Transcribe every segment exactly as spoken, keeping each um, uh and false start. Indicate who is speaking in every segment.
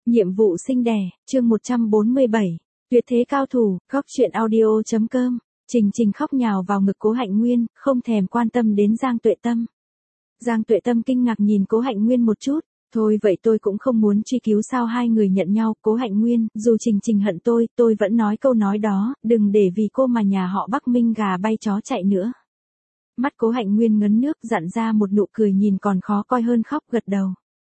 Speaker 1: Nhiệm vụ sinh đẻ, chương một trăm bốn mươi bảy. Tuyệt thế cao thủ, góc truyện audio.com. Trình Trình khóc nhào vào ngực Cố Hạnh Nguyên, không thèm quan tâm đến Giang Tuệ Tâm. Giang Tuệ Tâm kinh ngạc nhìn Cố Hạnh Nguyên một chút. Thôi vậy tôi cũng không muốn truy cứu sao hai người nhận nhau. Cố Hạnh Nguyên, dù Trình Trình hận tôi, tôi vẫn nói câu nói đó, đừng để vì cô mà nhà họ Bắc Minh gà bay chó chạy nữa. Mắt Cố Hạnh Nguyên ngấn nước dặn ra một nụ cười nhìn còn khó coi hơn khóc, gật đầu.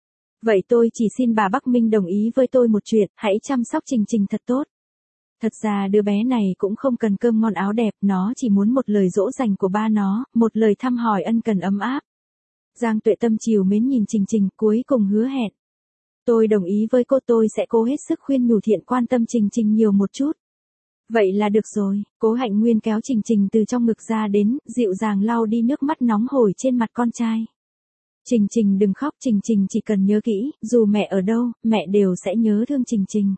Speaker 1: Vậy tôi chỉ xin bà Bắc Minh đồng ý với tôi một chuyện, hãy chăm sóc Trình Trình thật tốt. Thật ra đứa bé này cũng không cần cơm ngon áo đẹp, nó chỉ muốn một lời dỗ dành của ba nó, một lời thăm hỏi ân cần ấm áp. Giang Tuệ Tâm trìu mến nhìn Trình Trình, cuối cùng hứa hẹn. Tôi đồng ý với cô, tôi sẽ cố hết sức khuyên nhủ thiện quan tâm Trình Trình nhiều một chút. Vậy là được rồi. Cố Hạnh Nguyên kéo Trình Trình từ trong ngực ra đến, dịu dàng lau đi nước mắt nóng hổi trên mặt con trai. Trình Trình đừng khóc, Trình Trình chỉ cần nhớ kỹ, dù mẹ ở đâu, mẹ đều sẽ nhớ thương Trình Trình.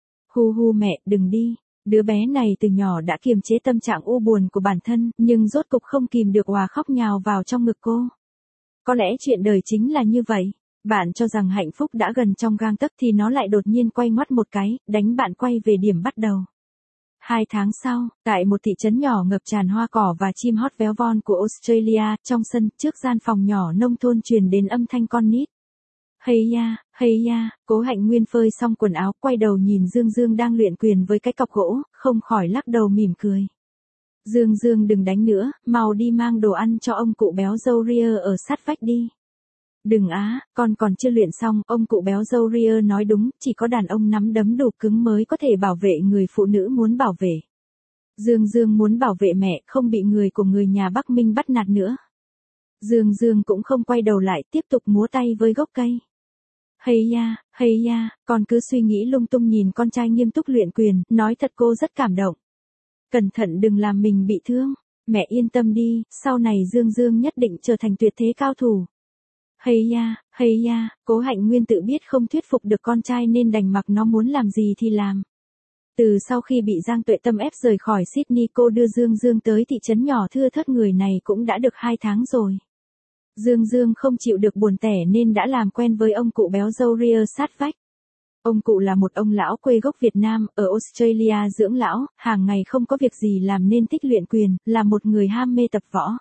Speaker 1: Hu hu mẹ, đừng đi. Đứa bé này từ nhỏ đã kiềm chế tâm trạng u buồn của bản thân, nhưng rốt cục không kìm được òa khóc nhào vào trong ngực cô. Có lẽ chuyện đời chính là như vậy. Bạn cho rằng hạnh phúc đã gần trong gang tấc thì nó lại đột nhiên quay ngoắt một cái, đánh bạn quay về điểm bắt đầu. Hai tháng sau, tại một thị trấn nhỏ ngập tràn hoa cỏ và chim hót véo von của Australia, trong sân, trước gian phòng nhỏ nông thôn truyền đến âm thanh con nít. Hay ya, hay ya, Cố Hạnh Nguyên phơi xong quần áo, quay đầu nhìn Dương Dương đang luyện quyền với cái cọc gỗ, không khỏi lắc đầu mỉm cười. Dương Dương đừng đánh nữa, mau đi mang đồ ăn cho ông cụ béo râu ria ở sát vách đi. Đừng á, con còn chưa luyện xong, ông cụ béo râu ria nói đúng, chỉ có đàn ông nắm đấm đủ cứng mới có thể bảo vệ người phụ nữ muốn bảo vệ. Dương Dương muốn bảo vệ mẹ, không bị người của người nhà Bắc Minh bắt nạt nữa. Dương Dương cũng không quay đầu lại, tiếp tục múa tay với gốc cây. Hay ya, hay ya, con cứ suy nghĩ lung tung nhìn con trai nghiêm túc luyện quyền, nói thật cô rất cảm động. Cẩn thận đừng làm mình bị thương, mẹ yên tâm đi, sau này Dương Dương nhất định trở thành tuyệt thế cao thủ. Hay ya, hay ya, Cố Hạnh Nguyên tự biết không thuyết phục được con trai nên đành mặc nó muốn làm gì thì làm. Từ sau khi bị Giang Tuệ Tâm ép rời khỏi Sydney, cô đưa Dương Dương tới thị trấn nhỏ thưa thớt người này cũng đã được hai tháng rồi. Dương Dương không chịu được buồn tẻ nên đã làm quen với ông cụ béo râu ria sát vách. Ông cụ là một ông lão quê gốc Việt Nam, ở Australia dưỡng lão, hàng ngày không có việc gì làm nên thích luyện quyền, là một người ham mê tập võ.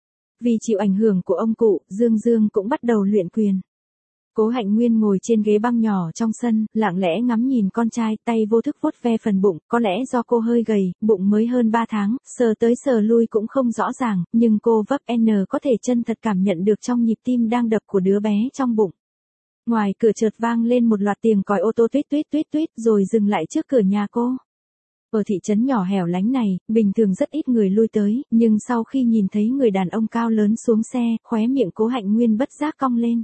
Speaker 1: Vì chịu ảnh hưởng của ông cụ, Dương Dương cũng bắt đầu luyện quyền. Cố Hạnh Nguyên ngồi trên ghế băng nhỏ trong sân, lặng lẽ ngắm nhìn con trai, tay vô thức vuốt ve phần bụng, có lẽ do cô hơi gầy, bụng mới hơn ba tháng, sờ tới sờ lui cũng không rõ ràng, nhưng cô vấp N có thể chân thật cảm nhận được trong nhịp tim đang đập của đứa bé trong bụng. Ngoài cửa chợt vang lên một loạt tiếng còi ô tô tuýt tuýt tuýt tuýt rồi dừng lại trước cửa nhà cô. Ở thị trấn nhỏ hẻo lánh này, bình thường rất ít người lui tới, nhưng sau khi nhìn thấy người đàn ông cao lớn xuống xe, khóe miệng Cố Hạnh Nguyên bất giác cong lên.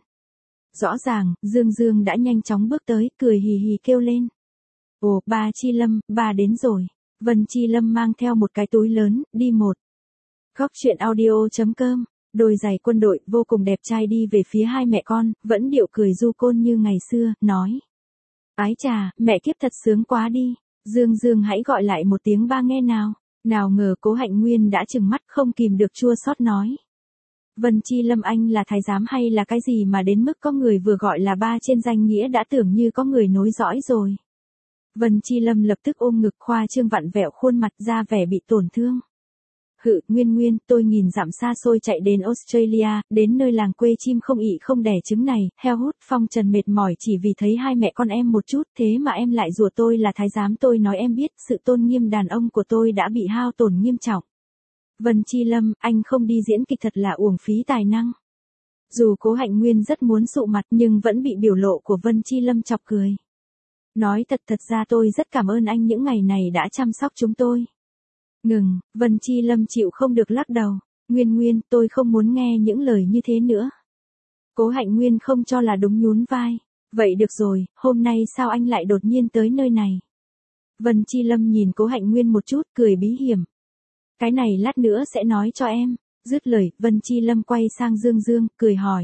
Speaker 1: Rõ ràng, Dương Dương đã nhanh chóng bước tới, cười hì hì kêu lên. Ồ, bà Chi Lâm, bà đến rồi. Vân Chi Lâm mang theo một cái túi lớn, đi một. Góc truyện audio.com. Đôi giày quân đội, vô cùng đẹp trai đi về phía hai mẹ con, vẫn điệu cười du côn như ngày xưa, nói. Ái chà, mẹ kiếp thật sướng quá đi. Dương Dương hãy gọi lại một tiếng ba nghe nào. Nào ngờ Cố Hạnh Nguyên đã trừng mắt không kìm được chua xót nói. Vân Chi Lâm anh là thái giám hay là cái gì mà đến mức có người vừa gọi là ba trên danh nghĩa đã tưởng như có người nối dõi rồi. Vân Chi Lâm lập tức ôm ngực khoa trương vặn vẹo khuôn mặt ra vẻ bị tổn thương. Hự, Nguyên Nguyên, tôi nghìn dặm xa xôi chạy đến Australia, đến nơi làng quê chim không ị không đẻ trứng này, heo hút phong trần mệt mỏi chỉ vì thấy hai mẹ con em một chút, thế mà em lại rủa tôi là thái giám. Tôi nói em biết, sự tôn nghiêm đàn ông của tôi đã bị hao tổn nghiêm trọng. Vân Chi Lâm, anh không đi diễn kịch thật là uổng phí tài năng. Dù Cố Hạnh Nguyên rất muốn sụ mặt nhưng vẫn bị biểu lộ của Vân Chi Lâm chọc cười. Nói thật thật ra tôi rất cảm ơn anh những ngày này đã chăm sóc chúng tôi. Ngừng, Vân Chi Lâm chịu không được lắc đầu. Nguyên Nguyên, tôi không muốn nghe những lời như thế nữa. Cố Hạnh Nguyên không cho là đúng nhún vai. Vậy được rồi, hôm nay sao anh lại đột nhiên tới nơi này? Vân Chi Lâm nhìn Cố Hạnh Nguyên một chút, cười bí hiểm. Cái này lát nữa sẽ nói cho em. Dứt lời, Vân Chi Lâm quay sang Dương Dương, cười hỏi.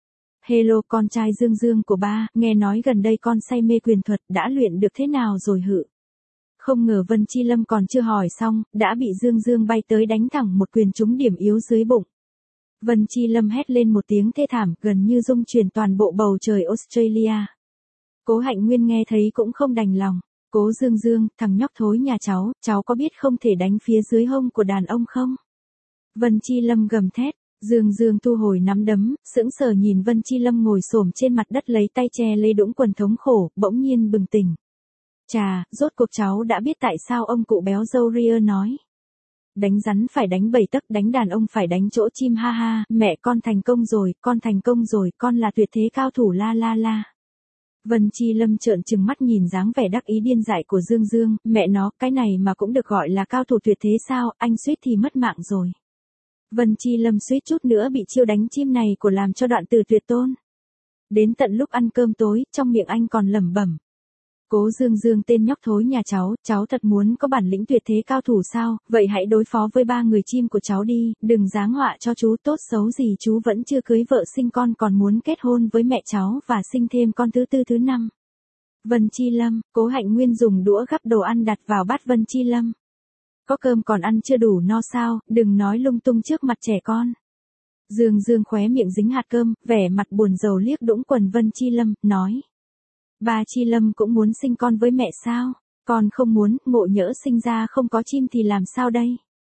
Speaker 1: Hello con trai Dương Dương của ba, nghe nói gần đây con say mê quyền thuật, đã luyện được thế nào rồi hự? Không ngờ Vân Chi Lâm còn chưa hỏi xong, đã bị Dương Dương bay tới đánh thẳng một quyền trúng điểm yếu dưới bụng. Vân Chi Lâm hét lên một tiếng thê thảm, gần như rung chuyển toàn bộ bầu trời Australia. Cố Hạnh Nguyên nghe thấy cũng không đành lòng. Cố Dương Dương, thằng nhóc thối nhà cháu, cháu có biết không thể đánh phía dưới hông của đàn ông không? Vân Chi Lâm gầm thét. Dương Dương thu hồi nắm đấm, sững sờ nhìn Vân Chi Lâm ngồi xổm trên mặt đất lấy tay che lấy đũng quần thống khổ, bỗng nhiên bừng tỉnh. Chà, rốt cuộc cháu đã biết tại sao ông cụ béo dâu Ria nói. Đánh rắn phải đánh bảy tấc, đánh đàn ông phải đánh chỗ chim, ha ha, mẹ con thành công rồi, con thành công rồi, con là tuyệt thế cao thủ, la la la. Vân Chi Lâm trợn trừng mắt nhìn dáng vẻ đắc ý điên dại của Dương Dương, mẹ nó, cái này mà cũng được gọi là cao thủ tuyệt thế sao, anh suýt thì mất mạng rồi. Vân Chi Lâm suýt chút nữa bị chiêu đánh chim này của làm cho đoạn từ tuyệt tôn. Đến tận lúc ăn cơm tối, trong miệng anh còn lẩm bẩm. Cố Dương Dương, tên nhóc thối nhà cháu, cháu thật muốn có bản lĩnh tuyệt thế cao thủ sao, vậy hãy đối phó với ba người chim của cháu đi, đừng giáng họa cho chú, tốt xấu gì chú vẫn chưa cưới vợ sinh con còn muốn kết hôn với mẹ cháu và sinh thêm con thứ tư thứ năm. Vân Chi Lâm, Cố Hạnh Nguyên dùng đũa gắp đồ ăn đặt vào bát Vân Chi Lâm. Có cơm còn ăn chưa đủ no sao, đừng nói lung tung trước mặt trẻ con. Dương Dương khóe miệng dính hạt cơm, vẻ mặt buồn rầu liếc đũng quần Vân Chi Lâm, nói. Ba Chi Lâm cũng muốn sinh con với mẹ sao? Con không muốn, ngộ nhỡ sinh ra không có chim thì làm sao đây?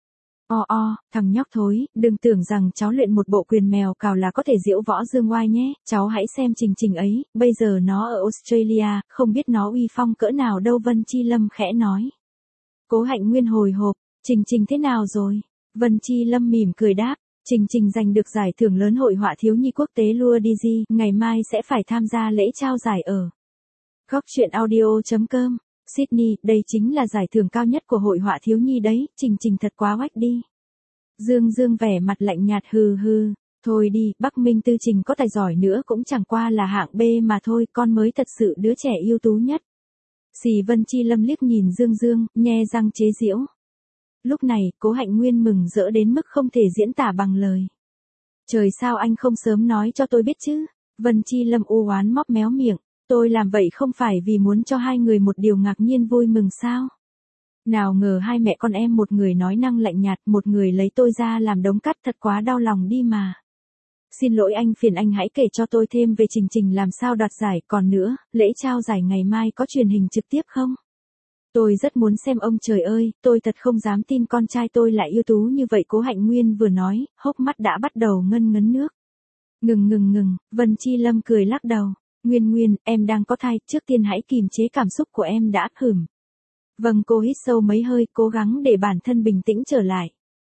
Speaker 1: O o, thằng nhóc thối, đừng tưởng rằng cháu luyện một bộ quyền mèo cào là có thể diễu võ dương oai nhé, cháu hãy xem Trình Trình ấy, bây giờ nó ở Australia, không biết nó uy phong cỡ nào đâu, Vân Chi Lâm khẽ nói. Cố Hạnh Nguyên hồi hộp, Trình Trình thế nào rồi? Vân Chi Lâm mỉm cười đáp. Trình Trình giành được giải thưởng lớn hội họa thiếu nhi quốc tế Lua Digi, ngày mai sẽ phải tham gia lễ trao giải ở góc truyện audio chấm com, Sydney, đây chính là giải thưởng cao nhất của hội họa thiếu nhi đấy, Trình Trình thật quá oách đi. Dương Dương vẻ mặt lạnh nhạt, hừ hừ, thôi đi, Bắc Minh Tư Trình có tài giỏi nữa cũng chẳng qua là hạng B mà thôi, con mới thật sự đứa trẻ ưu tú nhất. Xì Vân Chi Lâm liếc nhìn Dương Dương, nhe răng chế giễu. Lúc này, Cố Hạnh Nguyên mừng rỡ đến mức không thể diễn tả bằng lời. Trời sao anh không sớm nói cho tôi biết chứ? Vân Chi Lâm u oán móc méo miệng. Tôi làm vậy không phải vì muốn cho hai người một điều ngạc nhiên vui mừng sao? Nào ngờ hai mẹ con em, một người nói năng lạnh nhạt, một người lấy tôi ra làm đống cát, thật quá đau lòng đi mà. Xin lỗi anh, phiền anh hãy kể cho tôi thêm về Trình Trình làm sao đoạt giải, còn nữa, lễ trao giải ngày mai có truyền hình trực tiếp không? Tôi rất muốn xem ông, trời ơi, tôi thật không dám tin con trai tôi lại ưu tú như vậy, Cố Hạnh Nguyên vừa nói, hốc mắt đã bắt đầu ngân ngấn nước. Ngừng ngừng ngừng, Vân Chi Lâm cười lắc đầu. Nguyên Nguyên, em đang có thai, trước tiên hãy kìm chế cảm xúc của em đã, hửm. Vâng, cô hít sâu mấy hơi, cố gắng để bản thân bình tĩnh trở lại.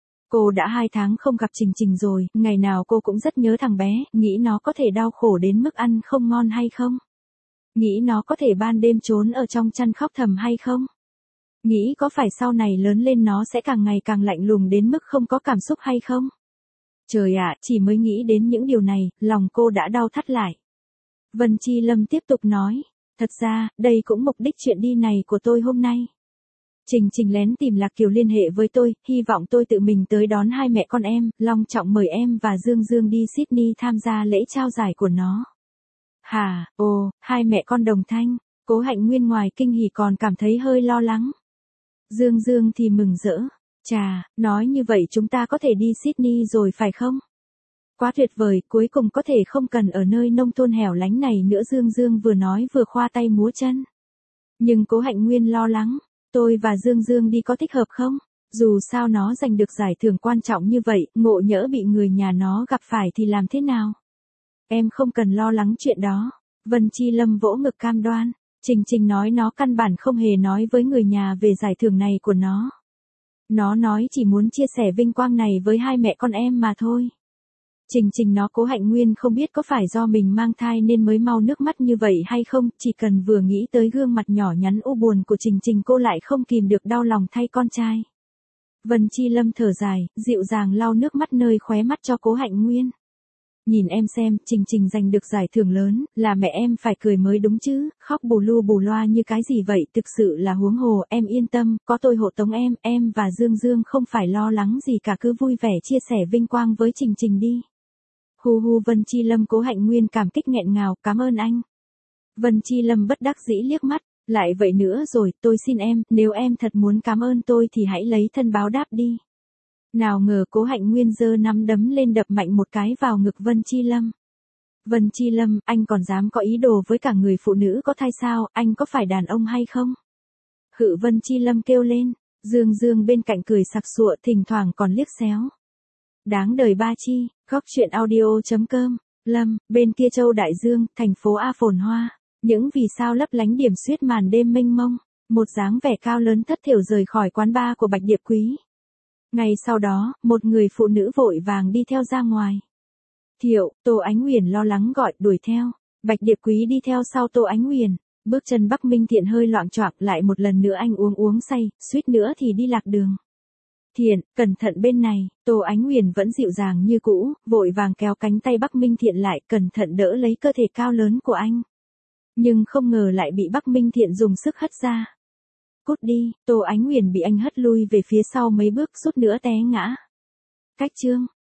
Speaker 1: Cô đã hai tháng không gặp Trình Trình rồi, ngày nào cô cũng rất nhớ thằng bé, nghĩ nó có thể đau khổ đến mức ăn không ngon hay không? Nghĩ nó có thể ban đêm trốn ở trong chăn khóc thầm hay không? Nghĩ có phải sau này lớn lên nó sẽ càng ngày càng lạnh lùng đến mức không có cảm xúc hay không? Trời ạ, chỉ mới nghĩ đến những điều này, lòng cô đã đau thắt lại. Vân Chi Lâm tiếp tục nói, thật ra, đây cũng mục đích chuyện đi này của tôi hôm nay. Trình Trình lén tìm Lạc Kiều liên hệ với tôi, hy vọng tôi tự mình tới đón hai mẹ con em, long trọng mời em và Dương Dương đi Sydney tham gia lễ trao giải của nó. Hà, ồ, hai mẹ con đồng thanh, Cố Hạnh Nguyên ngoài kinh hỉ còn cảm thấy hơi lo lắng. Dương Dương thì mừng rỡ, chà, nói như vậy chúng ta có thể đi Sydney rồi phải không? Quá tuyệt vời, cuối cùng có thể không cần ở nơi nông thôn hẻo lánh này nữa, Dương Dương vừa nói vừa khoa tay múa chân. Nhưng Cố Hạnh Nguyên lo lắng, tôi và Dương Dương đi có thích hợp không? Dù sao nó giành được giải thưởng quan trọng như vậy, ngộ nhỡ bị người nhà nó gặp phải thì làm thế nào? Em không cần lo lắng chuyện đó. Vân Chi Lâm vỗ ngực cam đoan. Trình Trình nói nó căn bản không hề nói với người nhà về giải thưởng này của nó. Nó nói chỉ muốn chia sẻ vinh quang này với hai mẹ con em mà thôi. Trình Trình nó Cố Hạnh Nguyên không biết có phải do mình mang thai nên mới mau nước mắt như vậy hay không, chỉ cần vừa nghĩ tới gương mặt nhỏ nhắn u buồn của Trình Trình cô lại không kìm được đau lòng thay con trai. Vân Chi Lâm thở dài, dịu dàng lau nước mắt nơi khóe mắt cho Cố Hạnh Nguyên. Nhìn em xem, Trình Trình giành được giải thưởng lớn, là mẹ em phải cười mới đúng chứ, khóc bù lu bù loa như cái gì vậy, thực sự là huống hồ, em yên tâm, có tôi hộ tống em, em và Dương Dương không phải lo lắng gì cả, cứ vui vẻ chia sẻ vinh quang với Trình Trình đi. Hu hu. Vân Chi Lâm Cố Hạnh Nguyên cảm kích nghẹn ngào, cảm ơn anh. Vân Chi Lâm bất đắc dĩ liếc mắt, lại vậy nữa rồi, tôi xin em, nếu em thật muốn cảm ơn tôi thì hãy lấy thân báo đáp đi. Nào ngờ Cố Hạnh Nguyên giơ nắm đấm lên đập mạnh một cái vào ngực Vân Chi Lâm. Vân Chi Lâm, anh còn dám có ý đồ với cả người phụ nữ có thai sao, anh có phải đàn ông hay không? Hự Vân Chi Lâm kêu lên, Dương Dương bên cạnh cười sặc sụa thỉnh thoảng còn liếc xéo. Đáng đời ba chi, góc chuyện audio.com, Lâm, bên kia châu Đại Dương, thành phố A phồn hoa, những vì sao lấp lánh điểm xuyết màn đêm mênh mông, một dáng vẻ cao lớn thất thiểu rời khỏi quán bar của Bạch Điệp Quý. Ngay sau đó, một người phụ nữ vội vàng đi theo ra ngoài. Thiệu, Tô Ánh Huyền lo lắng gọi đuổi theo, Bạch Điệp Quý đi theo sau Tô Ánh Huyền, bước chân Bắc Minh Thiện hơi loạng choạng lại một lần nữa anh uống uống say, suýt nữa thì đi lạc đường. Thiện, cẩn thận bên này, Tô Ánh Huyền vẫn dịu dàng như cũ, vội vàng kéo cánh tay Bắc Minh Thiện lại cẩn thận đỡ lấy cơ thể cao lớn của anh. Nhưng không ngờ lại bị Bắc Minh Thiện dùng sức hất ra. Cút đi, Tô Ánh Huyền bị anh hất lui về phía sau mấy bước suốt nữa té ngã. Cách chương